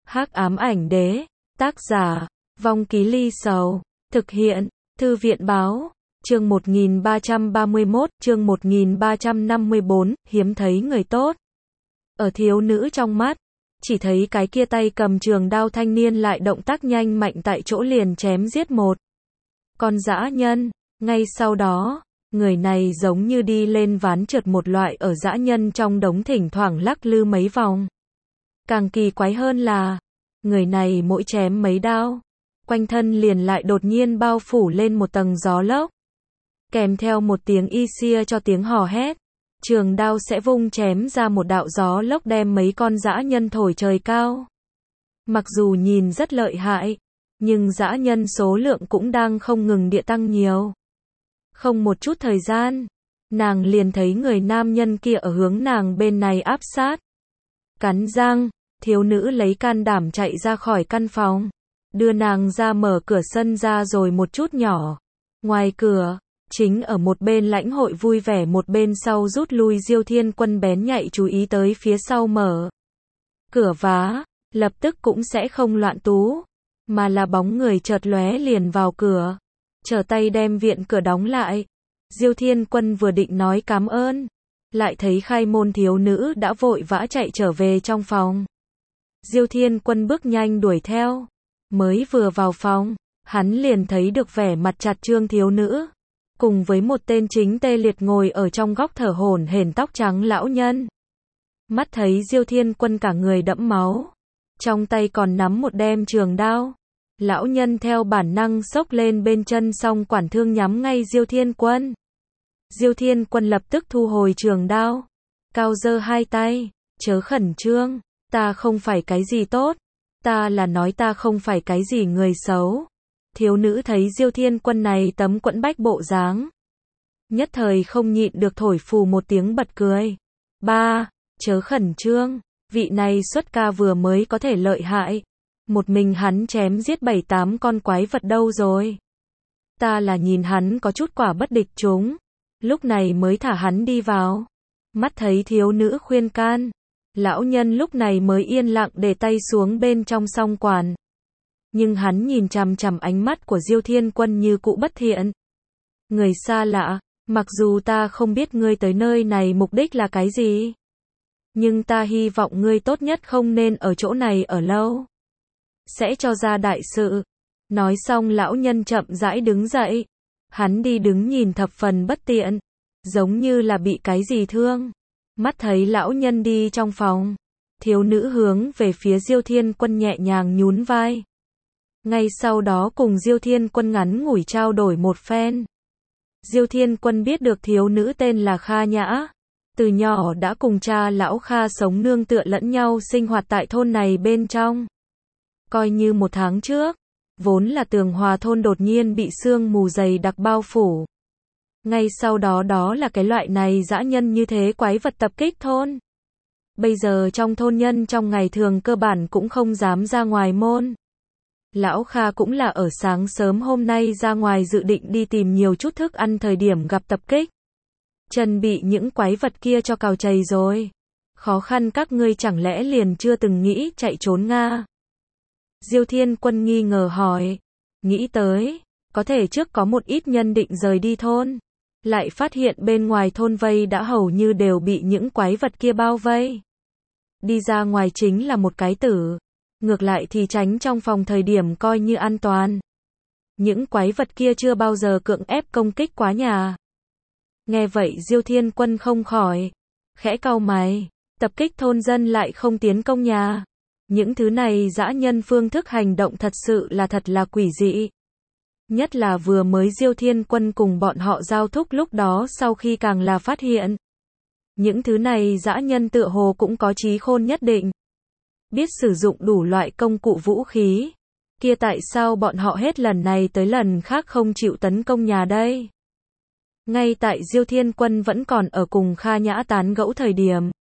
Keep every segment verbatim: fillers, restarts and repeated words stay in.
Hắc ám ảnh đế, tác giả, Vong Ký Ly Sầu, thực hiện, Thư viện báo, chương một nghìn ba trăm ba mươi mốt, chương một nghìn ba trăm năm mươi bốn, hiếm thấy người tốt. Ở thiếu nữ trong mắt, chỉ thấy cái kia tay cầm trường đao thanh niên lại động tác nhanh mạnh tại chỗ liền chém giết một con dã nhân, ngay sau đó, người này giống như đi lên ván trượt một loại ở dã nhân trong đống thỉnh thoảng lắc lư mấy vòng. Càng kỳ quái hơn là, người này mỗi chém mấy đao, quanh thân liền lại đột nhiên bao phủ lên một tầng gió lốc. Kèm theo một tiếng y xia cho tiếng hò hét, trường đao sẽ vung chém ra một đạo gió lốc đem mấy con dã nhân thổi trời cao. Mặc dù nhìn rất lợi hại, nhưng dã nhân số lượng cũng đang không ngừng địa tăng nhiều. Không một chút thời gian, nàng liền thấy người nam nhân kia ở hướng nàng bên này áp sát. Cắn răng, thiếu nữ lấy can đảm chạy ra khỏi căn phòng, đưa nàng ra mở cửa sân ra rồi một chút nhỏ. Ngoài cửa, chính ở một bên lãnh hội vui vẻ một bên sau rút lui Diêu Thiên Quân bén nhạy chú ý tới phía sau mở cửa vá, lập tức cũng sẽ không loạn tú, mà là bóng người chợt lóe liền vào cửa, trở tay đem viện cửa đóng lại. Diêu Thiên Quân vừa định nói cảm ơn, lại thấy khai môn thiếu nữ đã vội vã chạy trở về trong phòng. Diêu Thiên Quân bước nhanh đuổi theo, mới vừa vào phòng, hắn liền thấy được vẻ mặt chặt trương thiếu nữ, cùng với một tên chính tê liệt ngồi ở trong góc thở hổn hển tóc trắng lão nhân. Mắt thấy Diêu Thiên Quân cả người đẫm máu, trong tay còn nắm một đem trường đao. Lão nhân theo bản năng xốc lên bên chân song quản thương nhắm ngay Diêu Thiên Quân. Diêu Thiên Quân lập tức thu hồi trường đao, cao giơ hai tay, chớ khẩn trương, ta không phải cái gì tốt, ta là nói ta không phải cái gì người xấu. Thiếu nữ thấy Diêu Thiên Quân này tấm quẫn bách bộ dáng, nhất thời không nhịn được thổi phù một tiếng bật cười. Ba, chớ khẩn trương, vị này xuất ca vừa mới có thể lợi hại, một mình hắn chém giết bảy tám con quái vật đâu rồi. Ta là nhìn hắn có chút quả bất địch chúng, lúc này mới thả hắn đi vào. Mắt thấy thiếu nữ khuyên can, lão nhân lúc này mới yên lặng để tay xuống bên trong song quản. Nhưng hắn nhìn chằm chằm ánh mắt của Diêu Thiên Quân như cũ bất thiện. Người xa lạ, mặc dù ta không biết ngươi tới nơi này mục đích là cái gì, nhưng ta hy vọng ngươi tốt nhất không nên ở chỗ này ở lâu, sẽ cho ra đại sự. Nói xong lão nhân chậm rãi đứng dậy, hắn đi đứng nhìn thập phần bất tiện, giống như là bị cái gì thương. Mắt thấy lão nhân đi trong phòng, thiếu nữ hướng về phía Diêu Thiên Quân nhẹ nhàng nhún vai. Ngay sau đó cùng Diêu Thiên Quân ngắn ngủi trao đổi một phen. Diêu Thiên Quân biết được thiếu nữ tên là Kha Nhã, từ nhỏ đã cùng cha lão Kha sống nương tựa lẫn nhau sinh hoạt tại thôn này bên trong. Coi như một tháng trước, vốn là tường hòa thôn đột nhiên bị sương mù dày đặc bao phủ. Ngay sau đó đó là cái loại này dã nhân như thế quái vật tập kích thôn. Bây giờ trong thôn nhân trong ngày thường cơ bản cũng không dám ra ngoài môn. Lão Kha cũng là ở sáng sớm hôm nay ra ngoài dự định đi tìm nhiều chút thức ăn thời điểm gặp tập kích. Chân bị những quái vật kia cho cào chày rồi. Khó khăn các ngươi chẳng lẽ liền chưa từng nghĩ chạy trốn Nga? Diêu Thiên Quân nghi ngờ hỏi. Nghĩ tới, có thể trước có một ít nhân định rời đi thôn, lại phát hiện bên ngoài thôn vây đã hầu như đều bị những quái vật kia bao vây. Đi ra ngoài chính là một cái tử. Ngược lại thì tránh trong phòng thời điểm coi như an toàn. Những quái vật kia chưa bao giờ cưỡng ép công kích quá nhà. Nghe vậy Diêu Thiên Quân không khỏi khẽ cau mày, tập kích thôn dân lại không tiến công nhà. Những thứ này dã nhân phương thức hành động thật sự là thật là quỷ dị. Nhất là vừa mới Diêu Thiên Quân cùng bọn họ giao thúc lúc đó sau khi càng là phát hiện. Những thứ này dã nhân tựa hồ cũng có trí khôn nhất định. Biết sử dụng đủ loại công cụ vũ khí. Kia tại sao bọn họ hết lần này tới lần khác không chịu tấn công nhà đây? Ngay tại Diêu Thiên Quân vẫn còn ở cùng Kha Nhã tán gẫu thời điểm,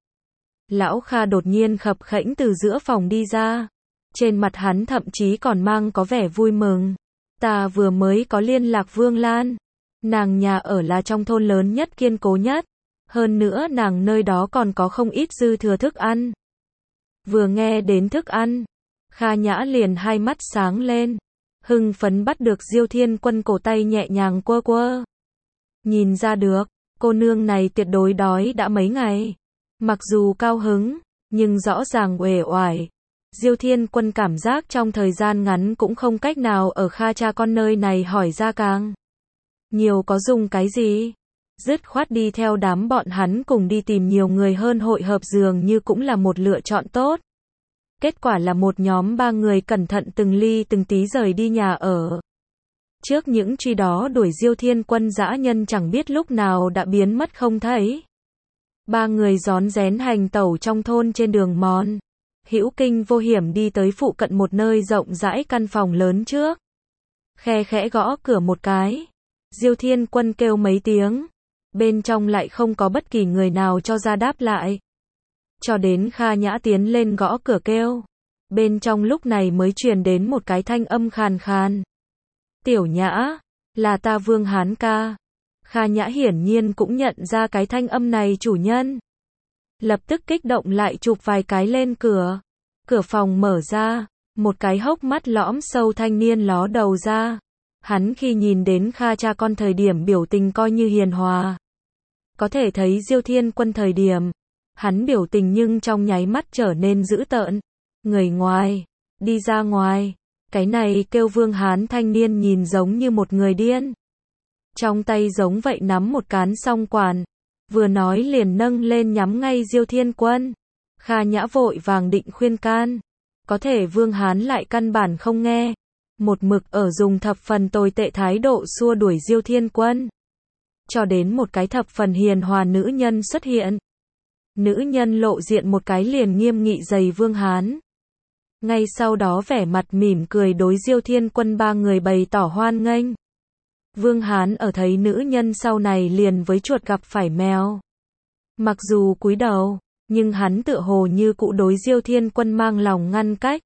lão Kha đột nhiên khập khẽnh từ giữa phòng đi ra. Trên mặt hắn thậm chí còn mang có vẻ vui mừng. Ta vừa mới có liên lạc Vương Lan. Nàng nhà ở là trong thôn lớn nhất kiên cố nhất. Hơn nữa nàng nơi đó còn có không ít dư thừa thức ăn. Vừa nghe đến thức ăn, Kha Nhã liền hai mắt sáng lên, hưng phấn bắt được Diêu Thiên Quân cổ tay nhẹ nhàng quơ quơ. Nhìn ra được, cô nương này tuyệt đối đói đã mấy ngày. Mặc dù cao hứng, nhưng rõ ràng uể oải. Diêu Thiên Quân cảm giác trong thời gian ngắn cũng không cách nào ở Kha cha con nơi này hỏi ra càng nhiều có dùng cái gì. Dứt khoát đi theo đám bọn hắn cùng đi tìm nhiều người hơn hội hợp dường như cũng là một lựa chọn tốt. Kết quả là một nhóm ba người cẩn thận từng ly từng tí rời đi nhà ở. Trước những truy đó đuổi Diêu Thiên Quân dã nhân chẳng biết lúc nào đã biến mất không thấy. Ba người rón rén hành tẩu trong thôn trên đường mòn. Hữu kinh vô hiểm đi tới phụ cận một nơi rộng rãi căn phòng lớn trước. Khe khẽ gõ cửa một cái. Diêu Thiên Quân kêu mấy tiếng. Bên trong lại không có bất kỳ người nào cho ra đáp lại. Cho đến Kha Nhã tiến lên gõ cửa kêu. Bên trong lúc này mới truyền đến một cái thanh âm khàn khàn. Tiểu Nhã, là ta Vương Hán ca. Kha Nhã hiển nhiên cũng nhận ra cái thanh âm này chủ nhân. Lập tức kích động lại chụp vài cái lên cửa. Cửa phòng mở ra, một cái hốc mắt lõm sâu thanh niên ló đầu ra. Hắn khi nhìn đến Kha cha con thời điểm biểu tình coi như hiền hòa. Có thể thấy Diêu Thiên Quân thời điểm, hắn biểu tình nhưng trong nháy mắt trở nên dữ tợn. Người ngoài, đi ra ngoài. Cái này kêu Vương Hán thanh niên nhìn giống như một người điên. Trong tay giống vậy nắm một cán song quản. Vừa nói liền nâng lên nhắm ngay Diêu Thiên Quân. Kha Nhã vội vàng định khuyên can. Có thể Vương Hán lại căn bản không nghe. Một mực ở dùng thập phần tồi tệ thái độ xua đuổi Diêu Thiên Quân. Cho đến một cái thập phần hiền hòa nữ nhân xuất hiện. Nữ nhân lộ diện một cái liền nghiêm nghị giày Vương Hán. Ngay sau đó vẻ mặt mỉm cười đối Diêu Thiên Quân ba người bày tỏ hoan nghênh. Vương Hán ở thấy nữ nhân sau này liền với chuột gặp phải mèo. Mặc dù cúi đầu, nhưng hắn tựa hồ như cụ đối Diêu Thiên Quân mang lòng ngăn cách.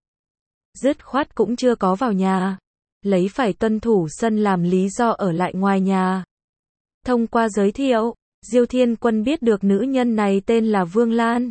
Dứt khoát cũng chưa có vào nhà. Lấy phải tuân thủ sân làm lý do ở lại ngoài nhà. Thông qua giới thiệu, Diêu Thiên Quân biết được nữ nhân này tên là Vương Lan.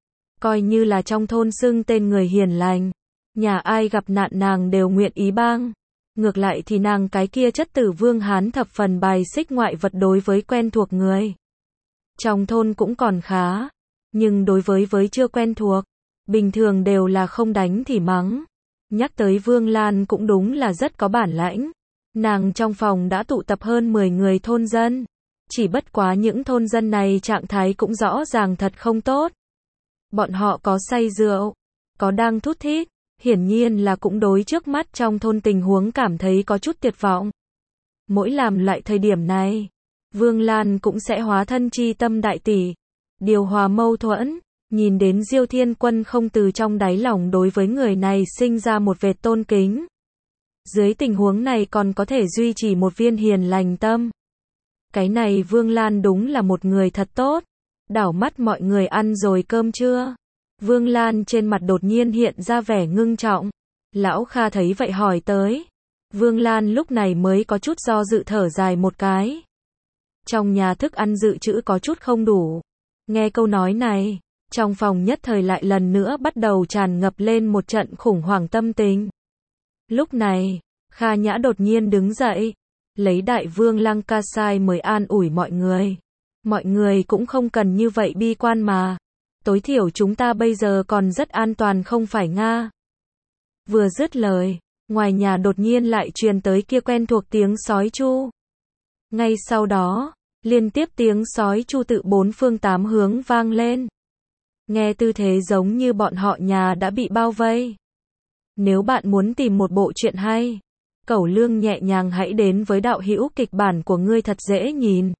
Coi như là trong thôn xưng tên người hiền lành. Nhà ai gặp nạn nàng đều nguyện ý bang. Ngược lại thì nàng cái kia chất tử Vương Hán thập phần bài xích ngoại vật đối với quen thuộc người. Trong thôn cũng còn khá. Nhưng đối với với chưa quen thuộc, bình thường đều là không đánh thì mắng. Nhắc tới Vương Lan cũng đúng là rất có bản lãnh. Nàng trong phòng đã tụ tập hơn mười người thôn dân. Chỉ bất quá những thôn dân này trạng thái cũng rõ ràng thật không tốt. Bọn họ có say rượu, có đang thút thít, hiển nhiên là cũng đối trước mắt trong thôn tình huống cảm thấy có chút tuyệt vọng. Mỗi làm lại thời điểm này, Vương Lan cũng sẽ hóa thân chi tâm đại tỷ, điều hòa mâu thuẫn, nhìn đến Diêu Thiên Quân không từ trong đáy lòng đối với người này sinh ra một vệt tôn kính. Dưới tình huống này còn có thể duy trì một viên hiền lành tâm. Cái này Vương Lan đúng là một người thật tốt. Đảo mắt mọi người ăn rồi cơm chưa? Vương Lan trên mặt đột nhiên hiện ra vẻ ngưng trọng. Lão Kha thấy vậy hỏi tới. Vương Lan lúc này mới có chút do dự thở dài một cái. Trong nhà thức ăn dự trữ có chút không đủ. Nghe câu nói này, trong phòng nhất thời lại lần nữa bắt đầu tràn ngập lên một trận khủng hoảng tâm tình. Lúc này, Kha Nhã đột nhiên đứng dậy, lấy Đại Vương Lăng Ca Sai mới an ủi mọi người. Mọi người cũng không cần như vậy bi quan mà. Tối thiểu chúng ta bây giờ còn rất an toàn không phải Nga. Vừa dứt lời, ngoài nhà đột nhiên lại truyền tới kia quen thuộc tiếng sói chu. Ngay sau đó, liên tiếp tiếng sói chu tự bốn phương tám hướng vang lên. Nghe tư thế giống như bọn họ nhà đã bị bao vây. Nếu bạn muốn tìm một bộ truyện hay, Cẩu Lương nhẹ nhàng hãy đến với đạo hữu kịch bản của ngươi thật dễ nhìn.